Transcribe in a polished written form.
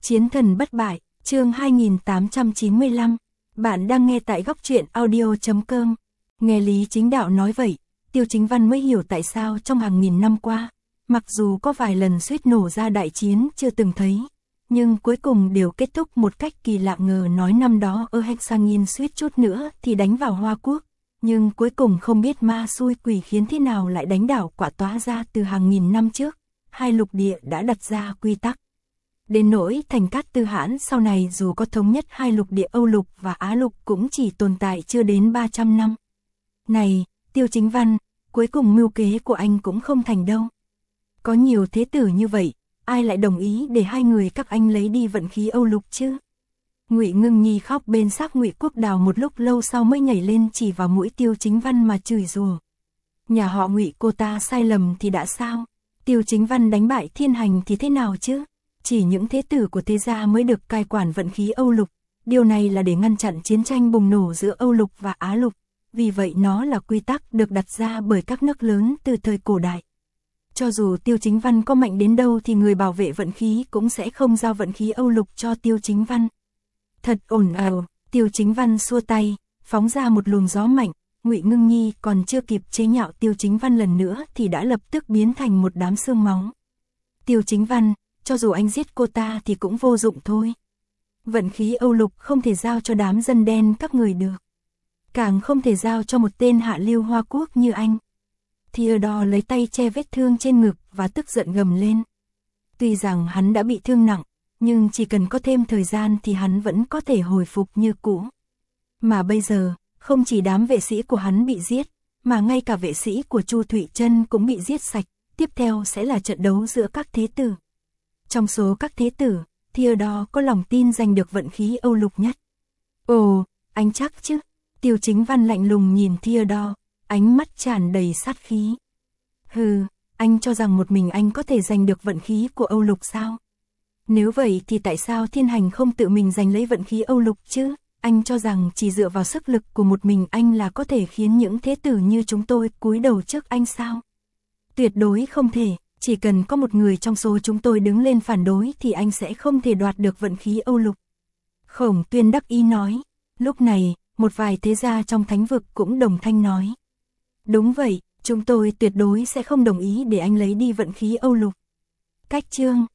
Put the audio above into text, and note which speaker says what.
Speaker 1: Chiến thần bất bại, chương 2895. Bạn đang nghe tại góc truyện audio.com. Nghe Lý Chính Đạo nói vậy, Tiêu Chính Văn mới hiểu tại sao trong hàng nghìn năm qua, mặc dù có vài lần suýt nổ ra đại chiến chưa từng thấy, nhưng cuối cùng đều kết thúc một cách kỳ lạ. Ngờ nói năm đó ở Hexangin suýt chút nữa thì đánh vào Hoa Quốc, nhưng cuối cùng không biết ma xui quỷ khiến thế nào lại đánh đảo quả tóa ra từ hàng nghìn năm trước, hai lục địa đã đặt ra quy tắc. Đến nỗi thành Cát Tư Hãn sau này dù có thống nhất hai lục địa Âu lục và Á lục cũng chỉ tồn tại chưa đến 300 năm. Này, Tiêu Chính Văn, cuối cùng mưu kế của anh cũng không thành đâu. Có nhiều thế tử như vậy, ai lại đồng ý để hai người các anh lấy đi vận khí Âu lục chứ? Ngụy Ngưng Nhi khóc bên xác Ngụy Quốc Đào một lúc lâu sau mới nhảy lên chỉ vào mũi Tiêu Chính Văn mà chửi rủa. Nhà họ Ngụy cô ta sai lầm thì đã sao? Tiêu Chính Văn đánh bại Thiên Hành thì thế nào chứ? Chỉ những thế tử của thế gia mới được cai quản vận khí Âu lục, điều này là để ngăn chặn chiến tranh bùng nổ giữa Âu lục và Á lục, vì vậy nó là quy tắc được đặt ra bởi các nước lớn từ thời cổ đại. Cho dù Tiêu Chính Văn có mạnh đến đâu thì người bảo vệ vận khí cũng sẽ không giao vận khí Âu lục cho Tiêu Chính Văn. Thật ồn ào, Tiêu Chính Văn xua tay, phóng ra một luồng gió mạnh. Ngụy Ngưng Nhi còn chưa kịp chế nhạo Tiêu Chính Văn lần nữa thì đã lập tức biến thành một đám xương máu. Tiêu Chính Văn, cho dù anh giết cô ta thì cũng vô dụng thôi. Vận khí Âu lục không thể giao cho đám dân đen các người được. Càng không thể giao cho một tên hạ lưu Hoa Quốc như anh. Theodore lấy tay che vết thương trên ngực và tức giận gầm lên. Tuy rằng hắn đã bị thương nặng, nhưng chỉ cần có thêm thời gian thì hắn vẫn có thể hồi phục như cũ. Mà bây giờ, không chỉ đám vệ sĩ của hắn bị giết, mà ngay cả vệ sĩ của Chu Thụy Trân cũng bị giết sạch. Tiếp theo sẽ là trận đấu giữa các thế tử. Trong số các thế tử, Theodore có lòng tin giành được vận khí Âu lục nhất. Ồ, anh chắc chứ? Tiêu Chính Văn lạnh lùng nhìn Theodore, ánh mắt tràn đầy sát khí. Hừ, anh cho rằng một mình anh có thể giành được vận khí của Âu lục sao? Nếu vậy thì tại sao Thiên Hành không tự mình giành lấy vận khí Âu lục chứ? Anh cho rằng chỉ dựa vào sức lực của một mình anh là có thể khiến những thế tử như chúng tôi cúi đầu trước anh sao? Tuyệt đối không thể, chỉ cần có một người trong số chúng tôi đứng lên phản đối thì anh sẽ không thể đoạt được vận khí Âu lục. Khổng Tuyên đắc ý nói. Lúc này, một vài thế gia trong thánh vực cũng đồng thanh nói. Đúng vậy, chúng tôi tuyệt đối sẽ không đồng ý để anh lấy đi vận khí Âu lục. Cách chương